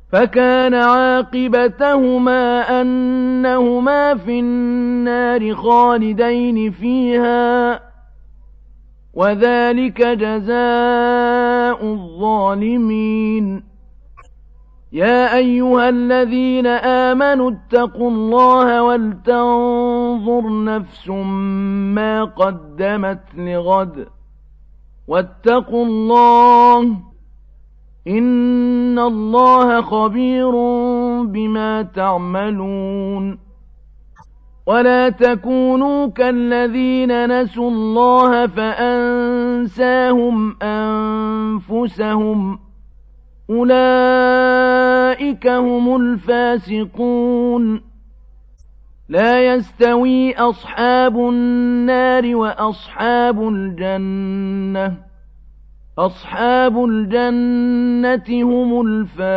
فكان عاقبتهما أنهما في النار خالدين فيها، وذلك جزاء الظالمين. يا أيها الذين آمنوا اتقوا الله ولتنظر نفس ما قدمت لغد، واتقوا الله إن الله خبير بما تعملون. ولا تكونوا كالذين نسوا الله فأنساهم أنفسهم، أولئك هم الفاسقون. لا يستوي أصحاب النار وأصحاب الجنة، أصحاب الجنة هم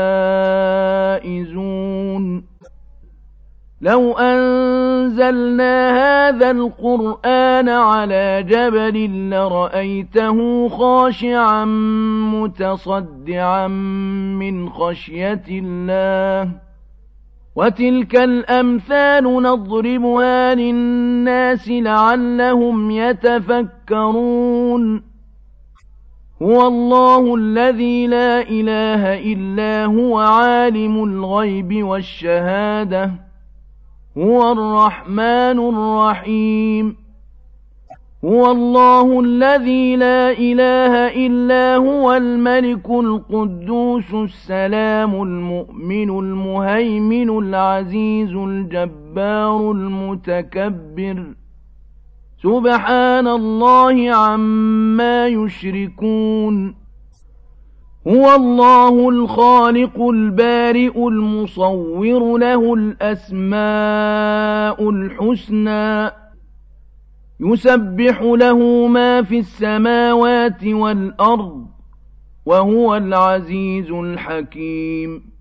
الفائزون. لو أنزلنا هذا القرآن على جبل لرأيته خاشعا متصدعا من خشية الله. وتلك الأمثال نضربها للناس لعلهم يتفكرون. هو الله الذي لا إله إلا هو عالم الغيب والشهادة، هو الرحمن الرحيم. هو الله الذي لا إله إلا هو الملك القدوس السلام المؤمن المهيمن العزيز الجبار المتكبر، سبحان الله عما يشركون. هو الله الخالق البارئ المصور، له الأسماء الحسنى، يسبح له ما في السماوات والأرض، وهو العزيز الحكيم.